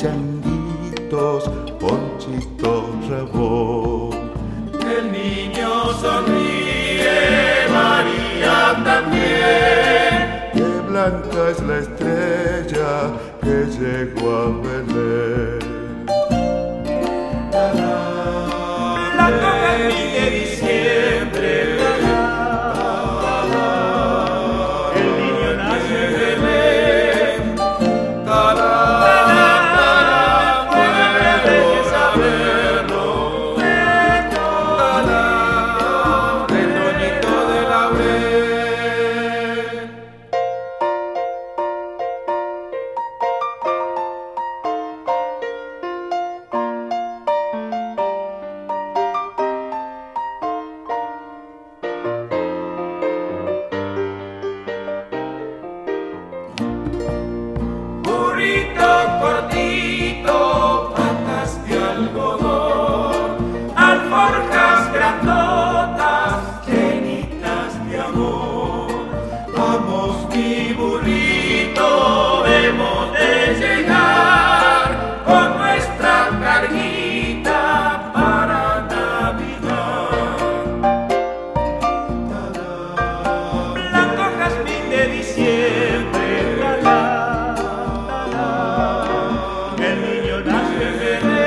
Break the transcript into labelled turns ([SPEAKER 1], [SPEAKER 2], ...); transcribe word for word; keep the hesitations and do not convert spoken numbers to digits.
[SPEAKER 1] changuitos, Ponchito Rabón.
[SPEAKER 2] El niño sonríe, María también.
[SPEAKER 1] Qué blanca es la estrella que llegó a Belén.
[SPEAKER 2] Blanco jazmín de diciembre, el niño nace en Belén. Puede saberlo, el toñito de laurel. Burrito cortito, patas de algodón, alforjas grandotas, llenitas de amor. Vamos mi burrito, hemos de llegar con nuestra carguita para Navidad. Blanco jazmín de diciembre, el niño nace en